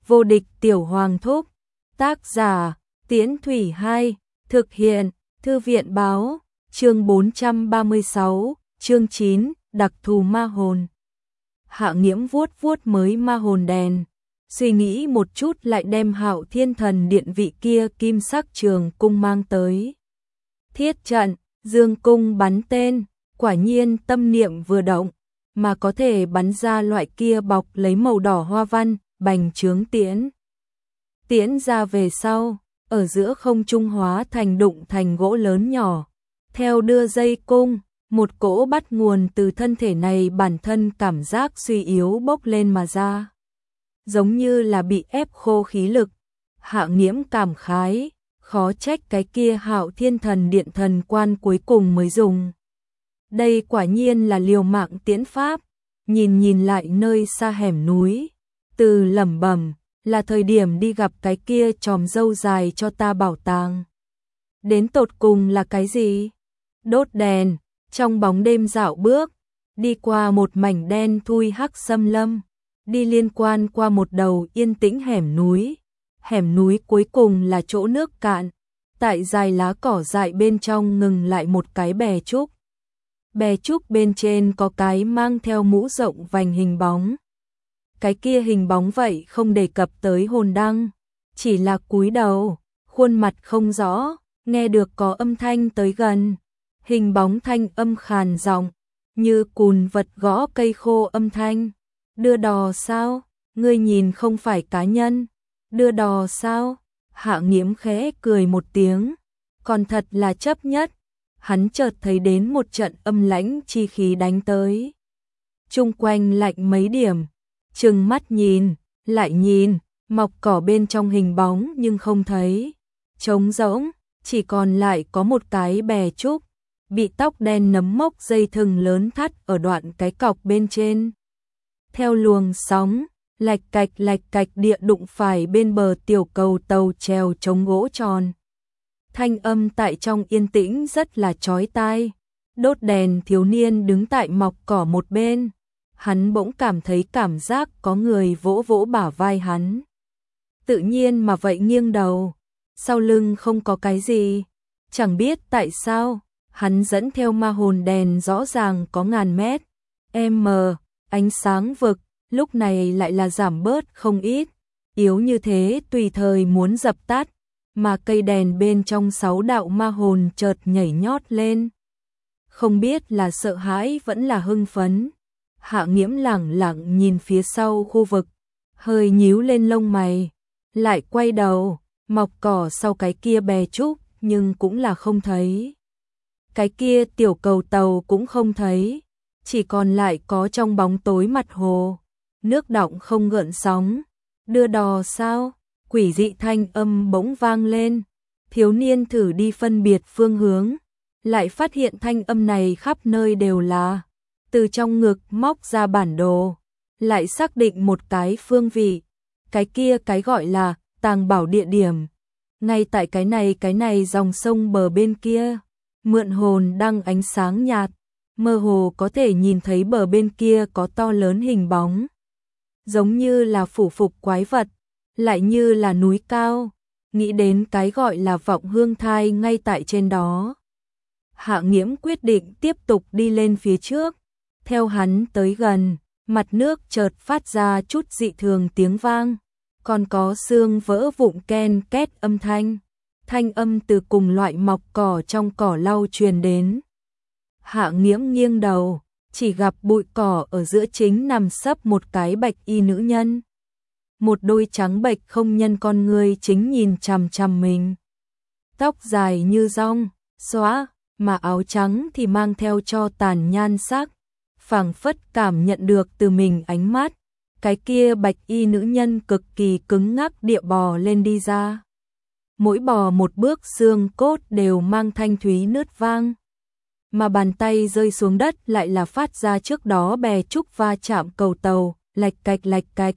Vô địch tiểu hoàng thúc. Tác giả, Tiễn Thủy 2, thực hiện, Thư viện báo, chương 436, chương 9, đặc thù ma hồn. Hạ Nghiễm vuốt vuốt mới ma hồn đèn, suy nghĩ một chút lại đem Hạo Thiên Thần Điện vị kia kim sắc trường cung mang tới. Thiết trận, dương cung bắn tên, quả nhiên tâm niệm vừa động, mà có thể bắn ra loại kia bọc lấy màu đỏ hoa văn, bành trướng tiễn. Tiễn ra về sau, ở giữa không trung hóa thành đụng thành gỗ lớn nhỏ. Theo đưa dây cung, một cỗ bắt nguồn từ thân thể này bản thân cảm giác suy yếu bốc lên mà ra. Giống như là bị ép khô khí lực. Hạ Nghiễm cảm khái, khó trách cái kia Hạo Thiên Thần Điện thần quan cuối cùng mới dùng. Đây quả nhiên là liều mạng tiễn pháp. Nhìn lại nơi xa hẻm núi, từ lẩm bẩm, là thời điểm đi gặp cái kia chòm râu dài cho ta bảo tàng. Đến tột cùng là cái gì? Đốt đèn, trong bóng đêm dạo bước, đi qua một mảnh đen thui hắc xâm lâm, đi liên quan qua một đầu yên tĩnh hẻm núi. Hẻm núi cuối cùng là chỗ nước cạn, tại dài lá cỏ dại bên trong ngừng lại một cái bè trúc. Bè trúc bên trên có cái mang theo mũ rộng vành hình bóng. Cái kia hình bóng vậy không đề cập tới hồn đăng, chỉ là cúi đầu, khuôn mặt không rõ, nghe được có âm thanh tới gần. Hình bóng thanh âm khàn giọng, như cùn vật gõ cây khô âm thanh. Đưa đò sao? Ngươi nhìn không phải cá nhân. Đưa đò sao? Hạ Nghiễm khẽ cười một tiếng, còn thật là chấp nhất. Hắn chợt thấy đến một trận âm lãnh chi khí đánh tới. Chung quanh lạnh mấy điểm, trừng mắt nhìn, lại nhìn, mọc cỏ bên trong hình bóng nhưng không thấy. Trống rỗng, chỉ còn lại có một cái bè trúc, bị tóc đen nấm mốc dây thừng lớn thắt ở đoạn cái cọc bên trên. Theo luồng sóng, lạch cạch địa đụng phải bên bờ tiểu cầu tàu chèo chống gỗ tròn. Thanh âm tại trong yên tĩnh rất là chói tai. Đốt đèn thiếu niên đứng tại mọc cỏ một bên. Hắn bỗng cảm thấy cảm giác có người vỗ vỗ bả vai hắn. Tự nhiên mà vậy nghiêng đầu. Sau lưng không có cái gì. Chẳng biết tại sao, hắn dẫn theo ma hồn đèn rõ ràng có ngàn mét. Ánh sáng vực, lúc này lại là giảm bớt không ít. Yếu như thế tùy thời muốn dập tắt. Mà cây đèn bên trong 6 đạo ma hồn chợt nhảy nhót lên. Không biết là sợ hãi vẫn là hưng phấn. Hạ Nghiễm lẳng nhìn phía sau khu vực, hơi nhíu lên lông mày, lại quay đầu, mọc cỏ sau cái kia bè trúc nhưng cũng là không thấy. Cái kia tiểu cầu tàu cũng không thấy, chỉ còn lại có trong bóng tối mặt hồ, nước đọng không gợn sóng. Đưa đò sao? Quỷ dị thanh âm bỗng vang lên, thiếu niên thử đi phân biệt phương hướng, lại phát hiện thanh âm này khắp nơi đều là. Từ trong ngực móc ra bản đồ, lại xác định một cái phương vị, cái kia cái gọi là tàng bảo địa điểm. Ngay tại cái này dòng sông bờ bên kia, mượn hồn đăng ánh sáng nhạt, mơ hồ có thể nhìn thấy bờ bên kia có to lớn hình bóng. Giống như là phủ phục quái vật, lại như là núi cao, nghĩ đến cái gọi là vọng hương thai ngay tại trên đó. Hạ Nghiễm quyết định tiếp tục đi lên phía trước, theo hắn tới gần, mặt nước chợt phát ra chút dị thường tiếng vang, còn có xương vỡ vụn ken két âm thanh, thanh âm từ cùng loại mọc cỏ trong cỏ lau truyền đến. Hạ Nghiễm nghiêng đầu, chỉ gặp bụi cỏ ở giữa chính nằm sấp một cái bạch y nữ nhân. Một đôi trắng bệch không nhân con người chính nhìn chằm chằm mình. Tóc dài như rong, xóa, mà áo trắng thì mang theo cho tàn nhan sắc. Phảng phất cảm nhận được từ mình ánh mắt, cái kia bạch y nữ nhân cực kỳ cứng ngắc địa bò lên đi ra. Mỗi bò một bước xương cốt đều mang thanh thúy nứt vang. Mà bàn tay rơi xuống đất lại là phát ra trước đó bè trúc va chạm cầu tàu, lạch cạch.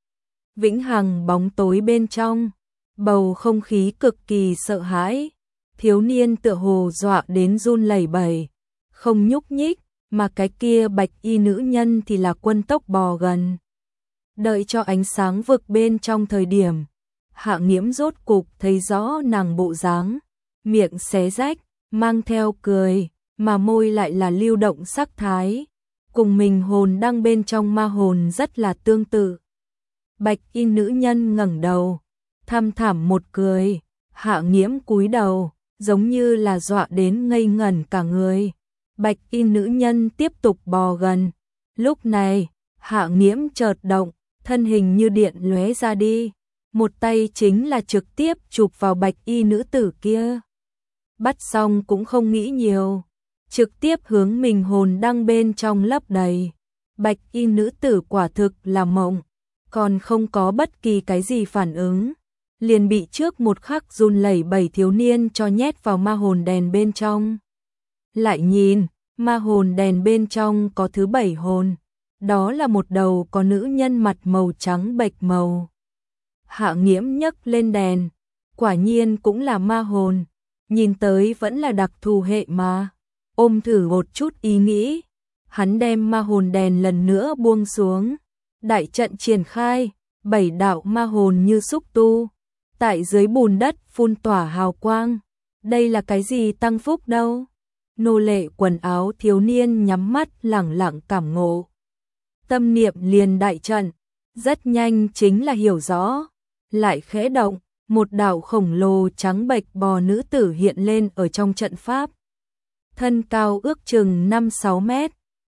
Vĩnh hằng bóng tối bên trong, bầu không khí cực kỳ sợ hãi. Thiếu niên tựa hồ dọa đến run lẩy bẩy, không nhúc nhích, mà cái kia bạch y nữ nhân thì là quân tốc bò gần. Đợi cho ánh sáng vực bên trong thời điểm, Hạ Nghiễm rốt cục thấy rõ nàng bộ dáng, miệng xé rách, mang theo cười, mà môi lại là lưu động sắc thái, cùng mình hồn đang bên trong ma hồn rất là tương tự. Bạch y nữ nhân ngẩng đầu, thăm thẳm một cười, Hạ Nghiễm cúi đầu, giống như là dọa đến ngây ngẩn cả người. Bạch y nữ nhân tiếp tục bò gần. Lúc này, Hạ Nghiễm chợt động, thân hình như điện lóe ra đi, một tay chính là trực tiếp chụp vào bạch y nữ tử kia. Bắt xong cũng không nghĩ nhiều, trực tiếp hướng mình hồn đang bên trong lấp đầy. Bạch y nữ tử quả thực là mộng, còn không có bất kỳ cái gì phản ứng, liền bị trước một khắc run lẩy bẩy thiếu niên cho nhét vào ma hồn đèn bên trong. Lại nhìn, ma hồn đèn bên trong có thứ 7 hồn, đó là một đầu có nữ nhân mặt màu trắng bệch màu. Hạ Nghiễm nhấc lên đèn, quả nhiên cũng là ma hồn, nhìn tới vẫn là đặc thù hệ mà. Ôm thử một chút ý nghĩ, hắn đem ma hồn đèn lần nữa buông xuống, đại trận triển khai, 7 đạo ma hồn như xúc tu, tại dưới bùn đất phun tỏa hào quang. Đây là cái gì tăng phúc đâu? Nô lệ quần áo thiếu niên nhắm mắt lẳng lặng cảm ngộ. Tâm niệm liền đại trận, rất nhanh chính là hiểu rõ, lại khẽ động, một đạo khổng lồ trắng bệch bò nữ tử hiện lên ở trong trận pháp. Thân cao ước chừng 5-6 mét,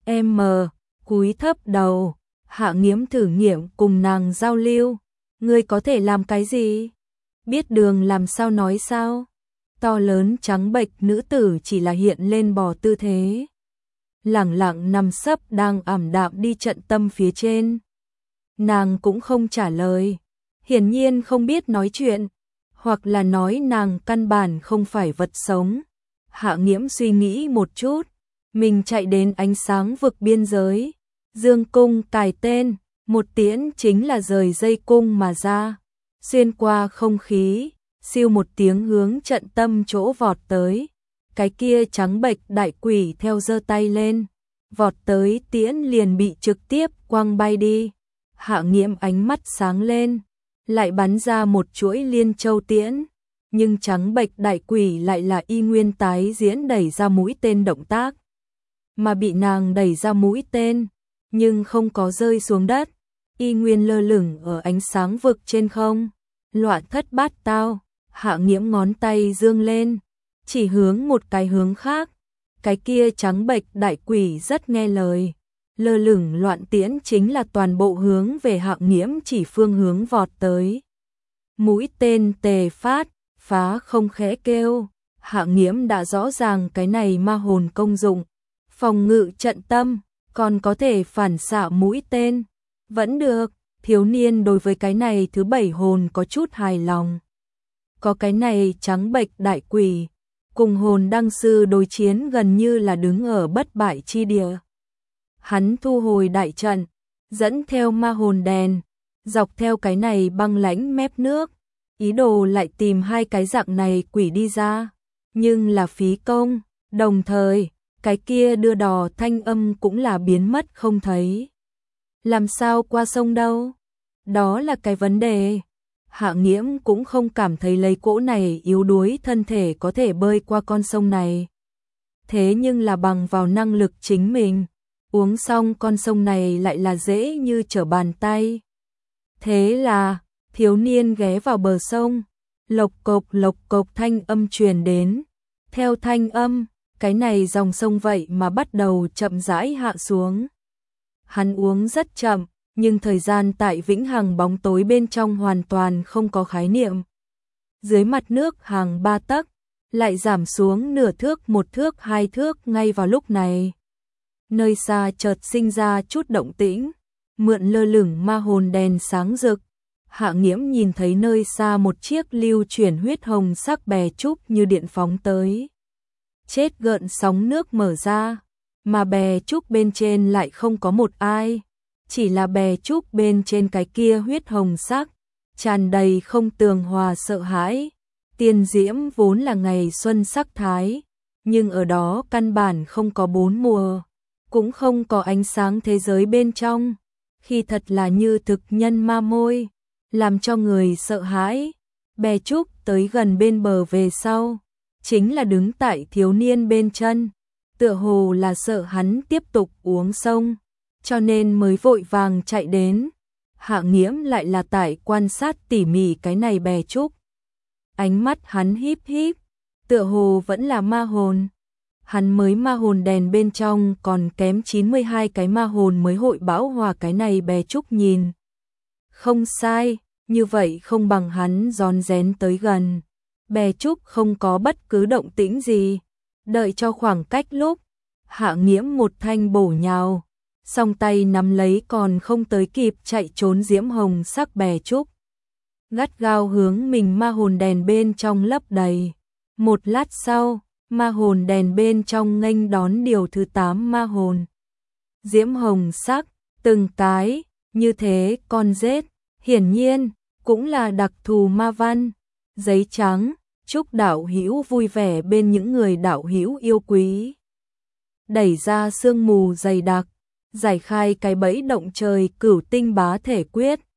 cúi thấp đầu, Hạ Nghiễm thử nghiệm cùng nàng giao lưu. Ngươi có thể làm cái gì? Biết đường làm sao nói sao? To lớn trắng bệch nữ tử chỉ là hiện lên bò tư thế, lẳng lặng nằm sấp đang ảm đạm đi trận tâm phía trên. Nàng cũng không trả lời, hiển nhiên không biết nói chuyện, hoặc là nói nàng căn bản không phải vật sống. Hạ Nghiễm suy nghĩ một chút, mình chạy đến ánh sáng vực biên giới, dương cung cài tên, một tiễn chính là rời dây cung mà ra, xuyên qua không khí, siêu một tiếng hướng trận tâm chỗ vọt tới. Cái kia trắng bệch đại quỷ theo giơ tay lên, vọt tới tiễn liền bị trực tiếp quăng bay đi. Hạ Nghiễm ánh mắt sáng lên, lại bắn ra một chuỗi liên châu tiễn, nhưng trắng bệch đại quỷ lại là y nguyên tái diễn đẩy ra mũi tên động tác, mà bị nàng đẩy ra mũi tên, nhưng không có rơi xuống đất, y nguyên lơ lửng ở ánh sáng vực trên không. Loạn thất bát tao, Hạ Nghiễm ngón tay dương lên, chỉ hướng một cái hướng khác. Cái kia trắng bệch đại quỷ rất nghe lời, lơ lửng loạn tiễn chính là toàn bộ hướng về Hạ Nghiễm chỉ phương hướng vọt tới. Mũi tên tề phát, phá không khẽ kêu. Hạ Nghiễm đã rõ ràng cái này ma hồn công dụng, phòng ngự trận tâm, còn có thể phản xạ mũi tên. Vẫn được, thiếu niên đối với cái này thứ 7 hồn có chút hài lòng. Có cái này trắng bệch đại quỷ, cùng hồn đăng sư đối chiến gần như là đứng ở bất bại chi địa. Hắn thu hồi đại trận, dẫn theo ma hồn đèn, dọc theo cái này băng lãnh mép nước, ý đồ lại tìm 2 cái dạng này quỷ đi ra, nhưng là phí công, đồng thời, cái kia đưa đò thanh âm cũng là biến mất không thấy. Làm sao qua sông đâu? Đó là cái vấn đề. Hạ Nghiễm cũng không cảm thấy lấy cỗ này yếu đuối thân thể có thể bơi qua con sông này. Thế nhưng là bằng vào năng lực chính mình, uống xong con sông này lại là dễ như trở bàn tay. Thế là, thiếu niên ghé vào bờ sông, lộc cộc thanh âm truyền đến. Theo thanh âm, cái này dòng sông vậy mà bắt đầu chậm rãi hạ xuống. Hắn uống rất chậm, nhưng thời gian tại vĩnh hằng bóng tối bên trong hoàn toàn không có khái niệm. Dưới mặt nước hàng 3 tấc, lại giảm xuống nửa thước, 1 thước, 2 thước ngay vào lúc này. Nơi xa chợt sinh ra chút động tĩnh, mượn lơ lửng ma hồn đèn sáng rực. Hạ Nghiễm nhìn thấy nơi xa một chiếc lưu chuyển huyết hồng sắc bè trúc như điện phóng tới. Chết gợn sóng nước mở ra, mà bè trúc bên trên lại không có một ai. Chỉ là bè trúc bên trên cái kia huyết hồng sắc, tràn đầy không tường hòa sợ hãi. Tiên diễm vốn là ngày xuân sắc thái, nhưng ở đó căn bản không có 4 mùa, cũng không có ánh sáng thế giới bên trong. khi thật là như thực nhân ma môi, làm cho người sợ hãi. Bè Trúc tới gần bên bờ về sau, chính là đứng tại thiếu niên bên chân, tựa hồ là sợ hắn tiếp tục uống sông, cho nên mới vội vàng chạy đến. Hạ Nghiễm lại là tại quan sát tỉ mỉ cái này Bè Trúc. Ánh mắt hắn híp híp, tựa hồ vẫn là ma hồn. Hắn mới ma hồn đèn bên trong còn kém 92 cái ma hồn mới hội bão hòa cái này Bè Trúc nhìn. Không sai, như vậy không bằng hắn rón rén tới gần. Bè Trúc không có bất cứ động tĩnh gì, đợi cho khoảng cách lúc, Hạ Nghiễm một thanh bổ nhào, song tay nắm lấy còn không tới kịp chạy trốn diễm hồng sắc Bè Trúc. Gắt gao hướng mình ma hồn đèn bên trong lấp đầy. Một lát sau, ma hồn đèn bên trong nghênh đón điều thứ 8 ma hồn. Diễm hồng sắc, từng cái, như thế con rết, hiển nhiên, cũng là đặc thù ma văn. Giấy trắng, chúc đạo hữu vui vẻ bên những người đạo hữu yêu quý. Đẩy ra sương mù dày đặc, giải khai cái bẫy động trời cửu tinh bá thể quyết.